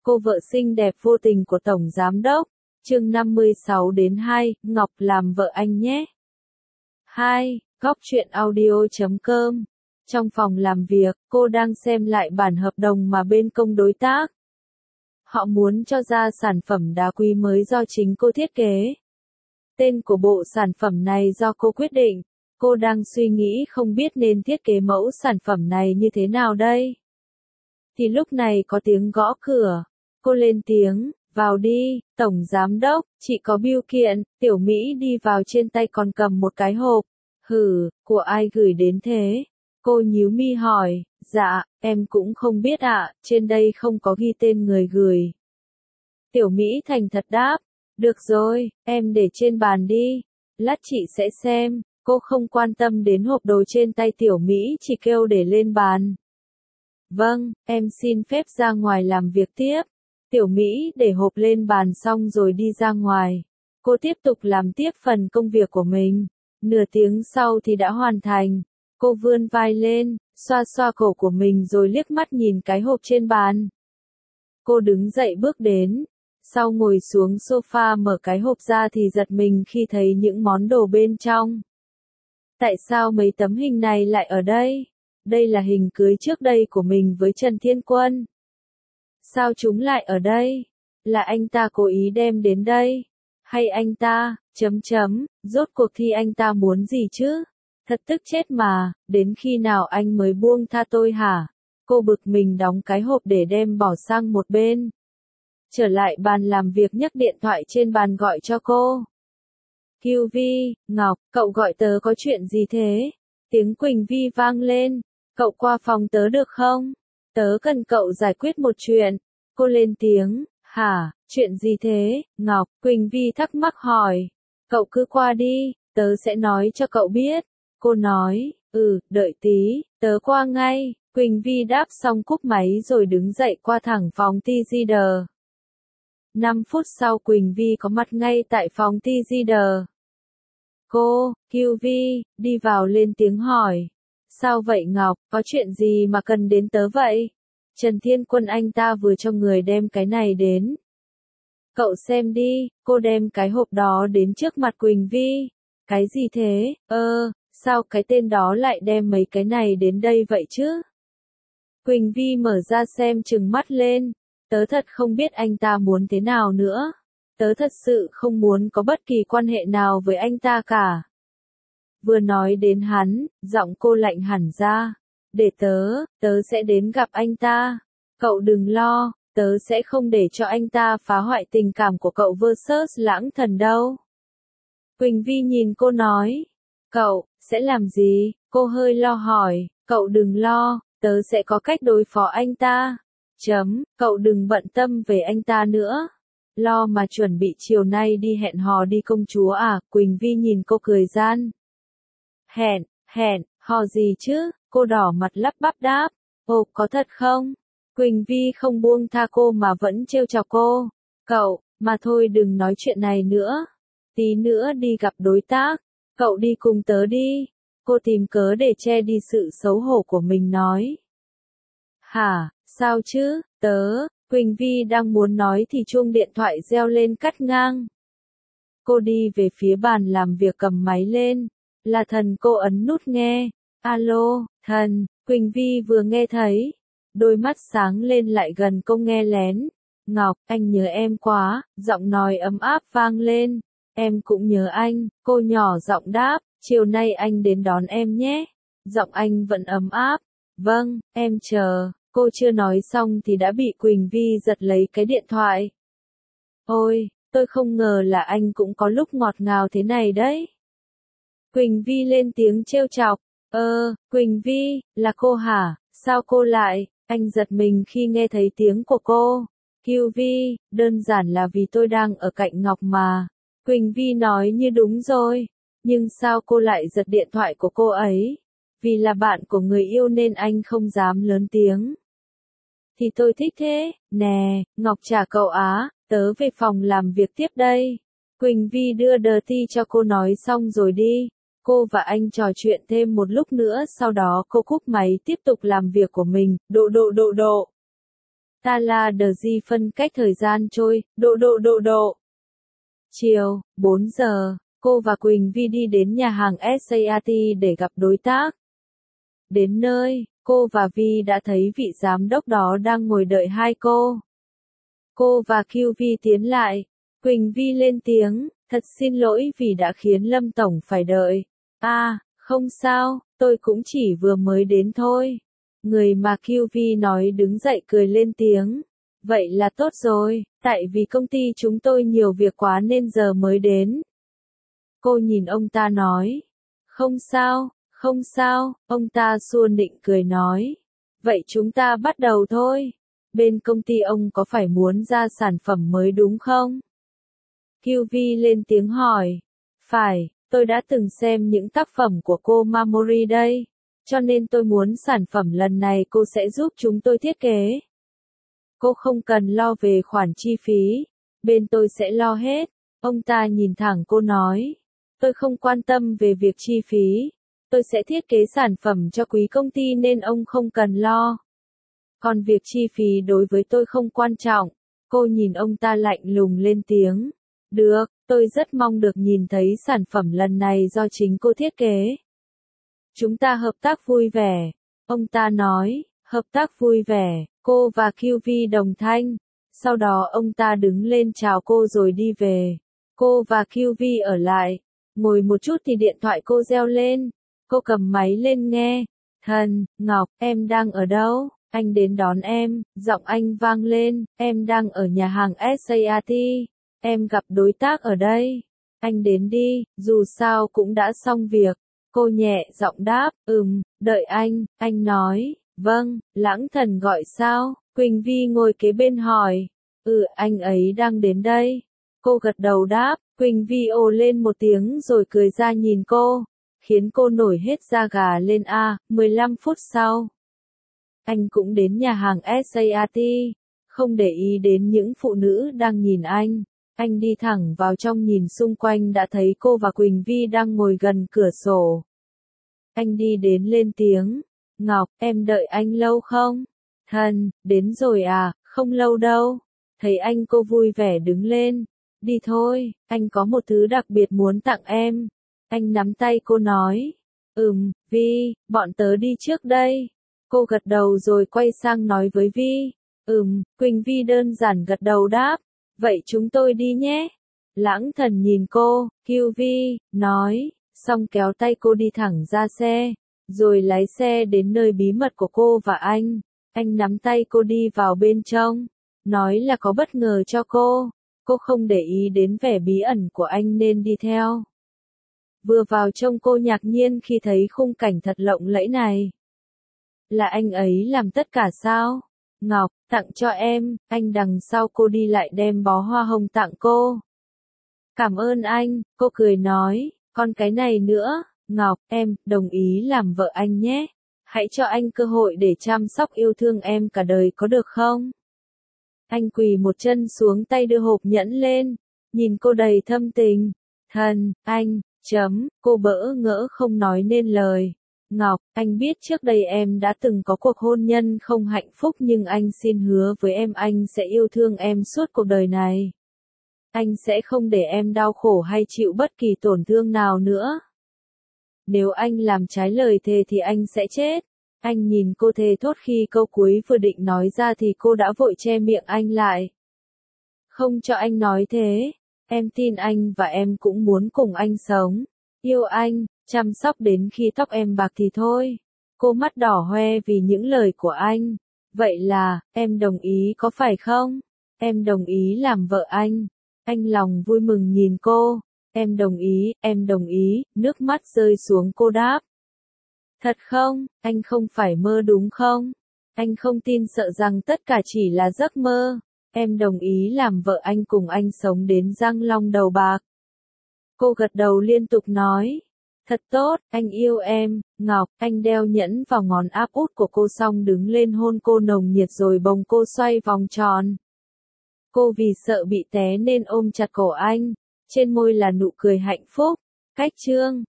Cô vợ xinh đẹp vô tình của Tổng Giám Đốc. Chương 56-2, Ngọc làm vợ anh nhé. 2. Góc truyện audio.com. Trong phòng làm việc, cô đang xem lại bản hợp đồng mà bên công đối tác. Họ muốn cho ra sản phẩm đá quý mới do chính cô thiết kế. Tên của bộ sản phẩm này do cô quyết định. Cô đang suy nghĩ không biết nên thiết kế mẫu sản phẩm này như thế nào đây. Thì lúc này có tiếng gõ cửa. Cô lên tiếng, vào đi, Tổng Giám Đốc, chị có bưu kiện. Tiểu Mỹ đi vào trên tay còn cầm một cái hộp. Hử, của ai gửi đến thế? Cô nhíu mi hỏi, dạ, em cũng không biết ạ, trên đây không có ghi tên người gửi. Tiểu Mỹ thành thật đáp, được rồi, em để trên bàn đi, lát chị sẽ xem. Cô không quan tâm đến hộp đồ trên tay Tiểu Mỹ, chỉ kêu để lên bàn. Vâng, em xin phép ra ngoài làm việc tiếp. Tiểu Mỹ để hộp lên bàn xong rồi đi ra ngoài. Cô tiếp tục làm tiếp phần công việc của mình. Nửa tiếng sau thì đã hoàn thành. Cô vươn vai lên, xoa xoa cổ của mình rồi liếc mắt nhìn cái hộp trên bàn. Cô đứng dậy bước đến. Sau ngồi xuống sofa mở cái hộp ra thì giật mình khi thấy những món đồ bên trong. Tại sao mấy tấm hình này lại ở đây? Đây là hình cưới trước đây của mình với Trần Thiên Quân. Sao chúng lại ở đây? Là anh ta cố ý đem đến đây? Hay anh ta, rốt cuộc thì anh ta muốn gì chứ? Thật tức chết mà, đến khi nào anh mới buông tha tôi hả? Cô bực mình đóng cái hộp để đem bỏ sang một bên. Trở lại bàn làm việc nhấc điện thoại trên bàn gọi cho cô. Kiều Vi, Ngọc, cậu gọi tớ có chuyện gì thế? Tiếng Quỳnh Vi vang lên. Cậu qua phòng tớ được không? Tớ cần cậu giải quyết một chuyện. Cô lên tiếng, hả, chuyện gì thế, Ngọc? Quỳnh Vi thắc mắc hỏi. Cậu cứ qua đi, tớ sẽ nói cho cậu biết. Cô nói, đợi tí, tớ qua ngay. Quỳnh Vi đáp xong cúp máy rồi đứng dậy qua thẳng phòng TGD. 5 phút sau Quỳnh Vi có mặt ngay tại phòng TGD. Cô, Kiều Vi, đi vào lên tiếng hỏi. Sao vậy Ngọc, có chuyện gì mà cần đến tớ vậy? Trần Thiên Quân anh ta vừa cho người đem cái này đến. Cậu xem đi, cô đem cái hộp đó đến trước mặt Quỳnh Vi. Cái gì thế? Sao cái tên đó lại đem mấy cái này đến đây vậy chứ? Quỳnh Vi mở ra xem trừng mắt lên. Tớ thật không biết anh ta muốn thế nào nữa. Tớ thật sự không muốn có bất kỳ quan hệ nào với anh ta cả. Vừa nói đến hắn, giọng cô lạnh hẳn ra. Để tớ sẽ đến gặp anh ta. Cậu đừng lo, tớ sẽ không để cho anh ta phá hoại tình cảm của cậu versus Lãng Thần đâu. Quỳnh Vi nhìn cô nói. Cậu, sẽ làm gì? Cô hơi lo hỏi. Cậu đừng lo, tớ sẽ có cách đối phó anh ta. Cậu đừng bận tâm về anh ta nữa. Lo mà chuẩn bị chiều nay đi hẹn hò đi công chúa à? Quỳnh Vi nhìn cô cười gian. Hẹn, hò gì chứ? Cô đỏ mặt lắp bắp đáp. Ồ, có thật không? Quỳnh Vi không buông tha cô mà vẫn trêu chọc cô. Cậu, mà thôi đừng nói chuyện này nữa. Tí nữa đi gặp đối tác. Cậu đi cùng tớ đi. Cô tìm cớ để che đi sự xấu hổ của mình nói. Hả, sao chứ, Quỳnh Vi đang muốn nói thì chuông điện thoại reo lên cắt ngang. Cô đi về phía bàn làm việc cầm máy lên. Là Thần, cô ấn nút nghe. Alo, Thần, Quỳnh Vi vừa nghe thấy. Đôi mắt sáng lên lại gần cô nghe lén. Ngọc, anh nhớ em quá, giọng nói ấm áp vang lên. Em cũng nhớ anh, cô nhỏ giọng đáp, chiều nay anh đến đón em nhé. Giọng anh vẫn ấm áp. Vâng, em chờ. Cô chưa nói xong thì đã bị Quỳnh Vi giật lấy cái điện thoại. Ôi, tôi không ngờ là anh cũng có lúc ngọt ngào thế này đấy. Quỳnh Vi lên tiếng trêu chọc. Quỳnh Vi, là cô hả? Sao cô lại? Anh giật mình khi nghe thấy tiếng của cô. Kiều Vi, đơn giản là vì tôi đang ở cạnh Ngọc mà. Quỳnh Vi nói như đúng rồi. Nhưng sao cô lại giật điện thoại của cô ấy? Vì là bạn của người yêu nên anh không dám lớn tiếng. Thì tôi thích thế, nè, Ngọc trả cậu á, tớ về phòng làm việc tiếp đây. Quỳnh Vi đưa dirty cho cô nói xong rồi đi. Cô và anh trò chuyện thêm một lúc nữa sau đó cô cúp máy tiếp tục làm việc của mình, độ. Ta là đờ di phân cách thời gian trôi, độ. Chiều, 4 giờ, cô và Quỳnh Vi đi đến nhà hàng SAT để gặp đối tác. Đến nơi, cô và Vi đã thấy vị giám đốc đó đang ngồi đợi hai cô. Cô và QV tiến lại. Quỳnh Vi lên tiếng, thật xin lỗi vì đã khiến Lâm Tổng phải đợi. Không sao, tôi cũng chỉ vừa mới đến thôi. Người mà QV nói đứng dậy cười lên tiếng. Vậy là tốt rồi, tại vì công ty chúng tôi nhiều việc quá nên giờ mới đến. Cô nhìn ông ta nói. Không sao, ông ta xua nịnh cười nói. Vậy chúng ta bắt đầu thôi. Bên công ty ông có phải muốn ra sản phẩm mới đúng không? QV lên tiếng hỏi. Phải, tôi đã từng xem những tác phẩm của cô Mamori đây. Cho nên tôi muốn sản phẩm lần này cô sẽ giúp chúng tôi thiết kế. Cô không cần lo về khoản chi phí. Bên tôi sẽ lo hết. Ông ta nhìn thẳng cô nói. Tôi không quan tâm về việc chi phí. Tôi sẽ thiết kế sản phẩm cho quý công ty nên ông không cần lo. Còn việc chi phí đối với tôi không quan trọng. Cô nhìn ông ta lạnh lùng lên tiếng. Được, tôi rất mong được nhìn thấy sản phẩm lần này do chính cô thiết kế. Chúng ta hợp tác vui vẻ. Ông ta nói, hợp tác vui vẻ, cô và QV đồng thanh. Sau đó ông ta đứng lên chào cô rồi đi về. Cô và QV ở lại. Ngồi một chút thì điện thoại cô reo lên. Cô cầm máy lên nghe. Thần, Ngọc, em đang ở đâu? Anh đến đón em, giọng anh vang lên, em đang ở nhà hàng SAT. Em gặp đối tác ở đây. Anh đến đi, dù sao cũng đã xong việc. Cô nhẹ giọng đáp, đợi anh nói, vâng, Lãng Thần gọi sao? Quỳnh Vi ngồi kế bên hỏi, anh ấy đang đến đây. Cô gật đầu đáp, Quỳnh Vi ồ lên một tiếng rồi cười ra nhìn cô, khiến cô nổi hết da gà lên. 15 phút sau, anh cũng đến nhà hàng SAT, không để ý đến những phụ nữ đang nhìn anh. Anh đi thẳng vào trong nhìn xung quanh đã thấy cô và Quỳnh Vi đang ngồi gần cửa sổ. Anh đi đến lên tiếng, Ngọc, em đợi anh lâu không? Thần, đến rồi à, không lâu đâu. Thấy anh cô vui vẻ đứng lên. Đi thôi, anh có một thứ đặc biệt muốn tặng em. Anh nắm tay cô nói. Vi, bọn tớ đi trước đây. Cô gật đầu rồi quay sang nói với Vi. Quỳnh Vi đơn giản gật đầu đáp. Vậy chúng tôi đi nhé. Lãng Thần nhìn cô, QV, nói, xong kéo tay cô đi thẳng ra xe, rồi lái xe đến nơi bí mật của cô và anh. Anh nắm tay cô đi vào bên trong, nói là có bất ngờ cho cô. Cô không để ý đến vẻ bí ẩn của anh nên đi theo. Vừa vào trông cô ngạc nhiên khi thấy khung cảnh thật lộng lẫy này. Là anh ấy làm tất cả sao? Ngọc, tặng cho em, anh đằng sau cô đi lại đem bó hoa hồng tặng cô. Cảm ơn anh, cô cười nói, còn cái này nữa, Ngọc, em, đồng ý làm vợ anh nhé. Hãy cho anh cơ hội để chăm sóc yêu thương em cả đời có được không? Anh quỳ một chân xuống tay đưa hộp nhẫn lên, nhìn cô đầy thâm tình. Thần, anh, cô bỡ ngỡ không nói nên lời. Ngọc, anh biết trước đây em đã từng có cuộc hôn nhân không hạnh phúc nhưng anh xin hứa với em anh sẽ yêu thương em suốt cuộc đời này. Anh sẽ không để em đau khổ hay chịu bất kỳ tổn thương nào nữa. Nếu anh làm trái lời thề thì anh sẽ chết. Anh nhìn cô thề thốt khi câu cuối vừa định nói ra thì cô đã vội che miệng anh lại. Không cho anh nói thế. Em tin anh và em cũng muốn cùng anh sống. Yêu anh, chăm sóc đến khi tóc em bạc thì thôi. Cô mắt đỏ hoe vì những lời của anh. Vậy là, em đồng ý có phải không? Em đồng ý làm vợ anh. Anh lòng vui mừng nhìn cô. Em đồng ý, nước mắt rơi xuống cô đáp. Thật không, anh không phải mơ đúng không? Anh không tin sợ rằng tất cả chỉ là giấc mơ. Em đồng ý làm vợ anh cùng anh sống đến răng long đầu bạc. Cô gật đầu liên tục nói. Thật tốt, anh yêu em, Ngọc. Anh đeo nhẫn vào ngón áp út của cô xong đứng lên hôn cô nồng nhiệt rồi bồng cô xoay vòng tròn. Cô vì sợ bị té nên ôm chặt cổ anh. Trên môi là nụ cười hạnh phúc. Cách chương